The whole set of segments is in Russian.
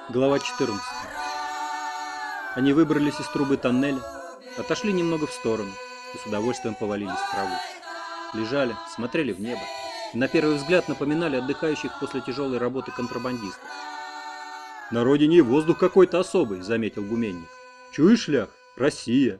Глава 14. Они выбрались из трубы тоннеля, отошли немного в сторону и с удовольствием повалились в траву. Лежали, смотрели в небо и на первый взгляд напоминали отдыхающих после тяжелой работы контрабандистов. «На родине и воздух какой-то особый», — заметил гуменник. «Чуешь, лях? Россия.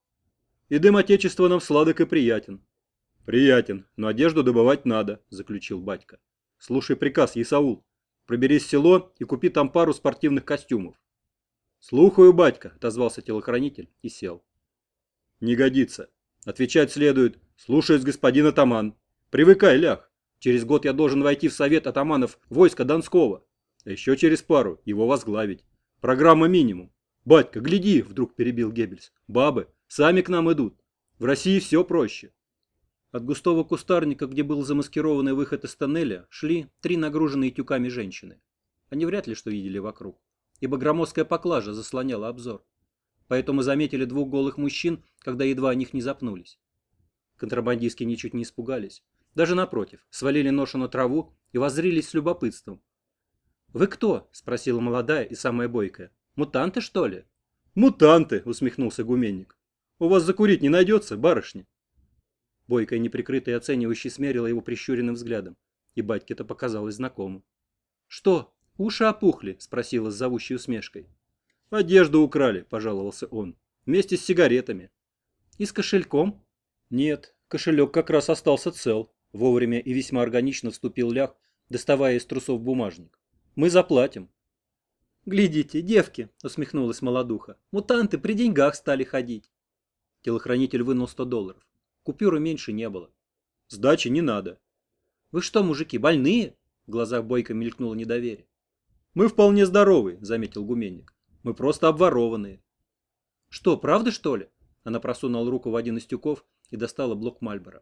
И дым отечества нам сладок и приятен». «Приятен, но одежду добывать надо», — заключил батька. «Слушай приказ, Исаул. Проберись в село и купи там пару спортивных костюмов». «Слухаю, батька», — отозвался телохранитель и сел. «Не годится. Отвечать следует: слушаюсь, господин атаман. Привыкай, лях. Через год я должен войти в совет атаманов войска Донского. А еще через пару его возглавить. Программа минимум. Батька, гляди, вдруг перебил Геббельс. Бабы сами к нам идут. В России все проще». От густого кустарника, где был замаскированный выход из тоннеля, шли 3 нагруженные тюками женщины. Они вряд ли что видели вокруг, ибо громоздкая поклажа заслоняла обзор. Поэтому заметили 2 голых мужчин, когда едва о них не запнулись. Контрабандистки ничуть не испугались. Даже напротив, свалили ношу на траву и воззрились с любопытством. «Вы кто?» – спросила молодая и самая бойкая. «Мутанты, что ли?» «Мутанты!» – усмехнулся гуменник. «У вас закурить не найдется, барышня?» Бойкая неприкрытая оценивающе смерила его прищуренным взглядом, и батьке это показалось знакомым. «Что, уши опухли?» – спросила с зовущей усмешкой. «Одежду украли», – пожаловался он, – «вместе с сигаретами». «И с кошельком?» «Нет, кошелек как раз остался цел», – вовремя и весьма органично вступил лях, доставая из трусов бумажник. «Мы заплатим». «Глядите, девки», – усмехнулась молодуха, – «мутанты при деньгах стали ходить». Телохранитель вынул $100. Купюры меньше не было. «Сдачи не надо». «Вы что, мужики, больные?» В глазах Бойко мелькнуло недоверие. «Мы вполне здоровы», — заметил гуменник. «Мы просто обворованные». «Что, правда, что ли?» Она просунула руку в один из тюков и достала блок Мальборо.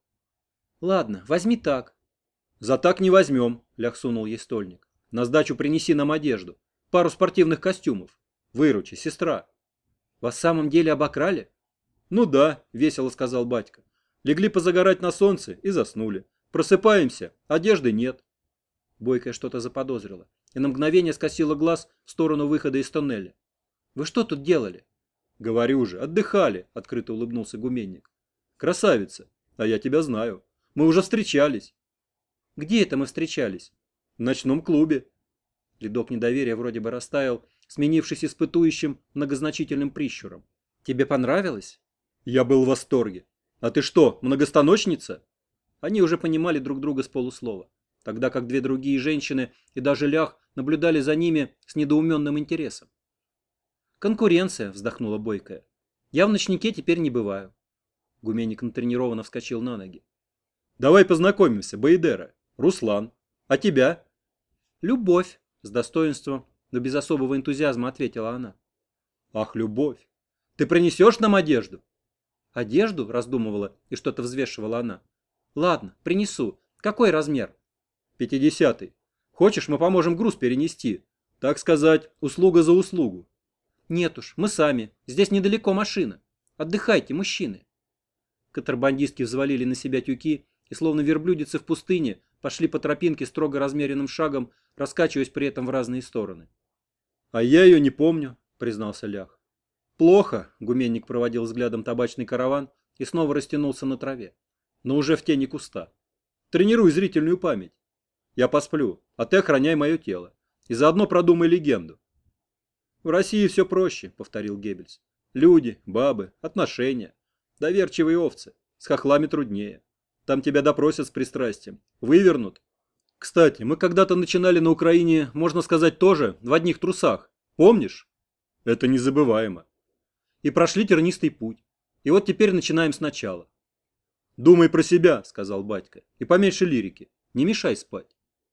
«Ладно, возьми так». «За так не возьмем», — лях сунул ей стольник. «На сдачу принеси нам одежду. Пару спортивных костюмов. Выручи, сестра». «Вас в самом деле обокрали?» «Ну да», — весело сказал батька. «Легли позагорать на солнце и заснули. Просыпаемся, одежды нет». Бойкая что-то заподозрила и на мгновение скосила глаз в сторону выхода из тоннеля. «Вы что тут делали?» «Говорю же, отдыхали», — открыто улыбнулся гуменник. «Красавица, а я тебя знаю. Мы уже встречались». «Где это мы встречались?» «В ночном клубе». Ледок недоверия вроде бы растаял, сменившись испытующим многозначительным прищуром. «Тебе понравилось?» Я был в восторге. А ты что, многостаночница? Они уже понимали друг друга с полуслова, тогда как 2 другие женщины и даже лях наблюдали за ними с недоуменным интересом. «Конкуренция», — вздохнула Бойкая. «Я в ночнике теперь не бываю». Гуменник натренированно вскочил на ноги. «Давай познакомимся, Баидера. Руслан. А тебя?» «Любовь», — с достоинством, но без особого энтузиазма ответила она. «Ах, Любовь, ты принесешь нам одежду?» «Одежду?» – раздумывала и что-то взвешивала она. «Ладно, принесу. Какой размер?» 50-й. Хочешь, мы поможем груз перенести? Так сказать, услуга за услугу». «Нет уж, мы сами. Здесь недалеко машина. Отдыхайте, мужчины». Контрабандистки взвалили на себя тюки и, словно верблюдицы в пустыне, пошли по тропинке строго размеренным шагом, раскачиваясь при этом в разные стороны. «А я ее не помню», – признался лях. «Плохо», — гуменник проводил взглядом табачный караван и снова растянулся на траве, но уже в тени куста. «Тренируй зрительную память. Я посплю, а ты охраняй мое тело. И заодно продумай легенду». «В России все проще», — повторил Геббельс. «Люди, бабы, отношения. Доверчивые овцы. С хохлами труднее. Там тебя допросят с пристрастием. Вывернут. Кстати, мы когда-то начинали на Украине, можно сказать, тоже в одних трусах. Помнишь? Это незабываемо. И прошли тернистый путь. И вот теперь начинаем сначала». «Думай про себя», — сказал батька, — «и поменьше лирики. Не мешай спать».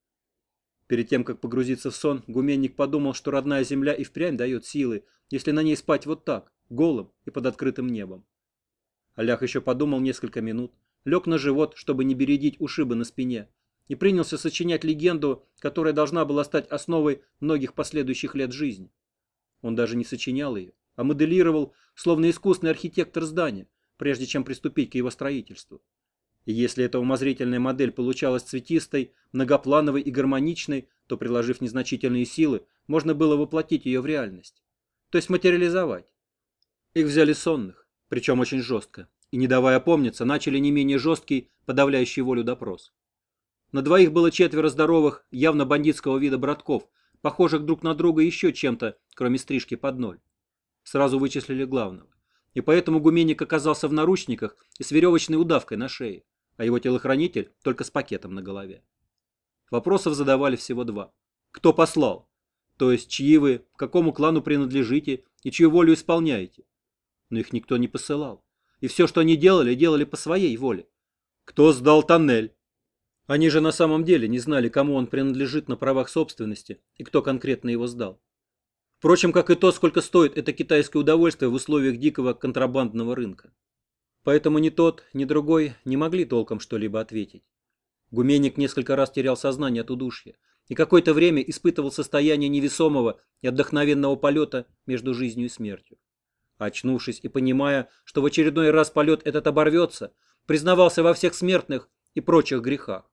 Перед тем, как погрузиться в сон, гуменник подумал, что родная земля и впрямь дает силы, если на ней спать вот так, голым и под открытым небом. Алях еще подумал несколько минут, лег на живот, чтобы не бередить ушибы на спине, и принялся сочинять легенду, которая должна была стать основой многих последующих лет жизни. Он даже не сочинял ее, а моделировал, словно искусный архитектор здания, прежде чем приступить к его строительству. И если эта умозрительная модель получалась цветистой, многоплановой и гармоничной, то, приложив незначительные силы, можно было воплотить ее в реальность, то есть материализовать. Их взяли сонных, причем очень жестко, и, не давая опомниться, начали не менее жесткий, подавляющий волю допрос. На двоих было 4 здоровых, явно бандитского вида братков, похожих друг на друга еще чем-то, кроме стрижки под ноль. Сразу вычислили главного. И поэтому Гуменник оказался в наручниках и с веревочной удавкой на шее, а его телохранитель только с пакетом на голове. Вопросов задавали всего 2. Кто послал? То есть, чьи вы, к какому клану принадлежите и чью волю исполняете? Но их никто не посылал. И все, что они делали, делали по своей воле. Кто сдал тоннель? Они же на самом деле не знали, кому он принадлежит на правах собственности и кто конкретно его сдал. Впрочем, как и то, сколько стоит это китайское удовольствие в условиях дикого контрабандного рынка. Поэтому ни тот, ни другой не могли толком что-либо ответить. Гуменник несколько раз терял сознание от удушья и какое-то время испытывал состояние невесомого и отдохновенного полета между жизнью и смертью. Очнувшись и понимая, что в очередной раз полет этот оборвется, признавался во всех смертных и прочих грехах.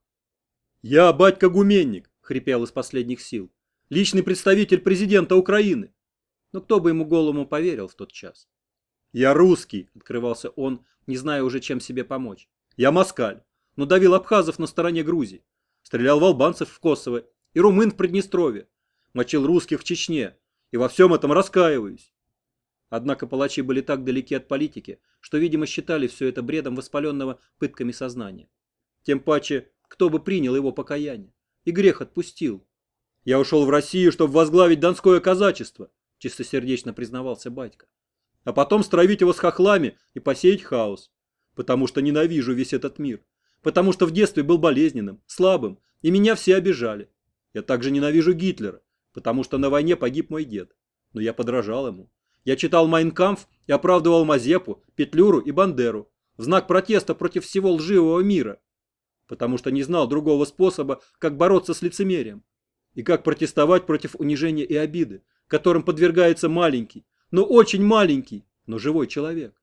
«Я батька Гуменник», — хрипел из последних сил, — «личный представитель президента Украины». Но кто бы ему голому поверил в тот час? «Я русский», — открывался он, не зная уже, чем себе помочь. «Я москаль, но давил абхазов на стороне Грузии, стрелял в албанцев в Косово и румын в Приднестровье, мочил русских в Чечне, и во всем этом раскаиваюсь». Однако палачи были так далеки от политики, что, видимо, считали все это бредом воспаленного пытками сознания. Тем паче, кто бы принял его покаяние, и грех отпустил. «Я ушел в Россию, чтобы возглавить донское казачество», — чистосердечно признавался батька. «А потом стравить его с хохлами и посеять хаос. Потому что ненавижу весь этот мир. Потому что в детстве был болезненным, слабым, и меня все обижали. Я также ненавижу Гитлера, потому что на войне погиб мой дед. Но я подражал ему. Я читал «Майн кампф» и оправдывал Мазепу, Петлюру и Бандеру в знак протеста против всего лживого мира, потому что не знал другого способа, как бороться с лицемерием и как протестовать против унижения и обиды, которым подвергается маленький, но очень маленький, но живой человек.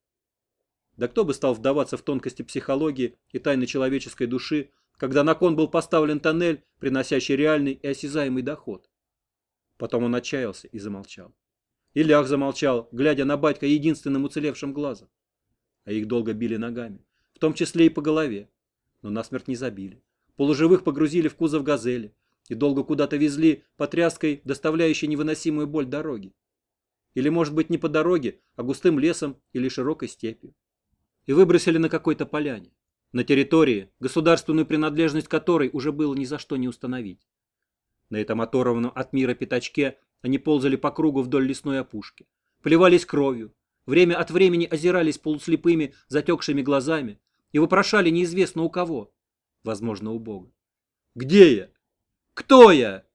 Да кто бы стал вдаваться в тонкости психологии и тайны человеческой души, когда на кон был поставлен тоннель, приносящий реальный и осязаемый доход? Потом он отчаялся и замолчал. И Лях замолчал, глядя на батька единственным уцелевшим глазом. А их долго били ногами, в том числе и по голове. Но насмерть не забили. Полуживых погрузили в кузов «Газели» и долго куда-то везли по тряской, доставляющей невыносимую боль дороги. Или, может быть, не по дороге, а густым лесом или широкой степью. И выбросили на какой-то поляне, на территории, государственную принадлежность которой уже было ни за что не установить. На этом оторванном от мира пятачке они ползали по кругу вдоль лесной опушки, плевались кровью, время от времени озирались полуслепыми, затекшими глазами и вопрошали неизвестно у кого, возможно, у Бога. «Где я? Кто я?»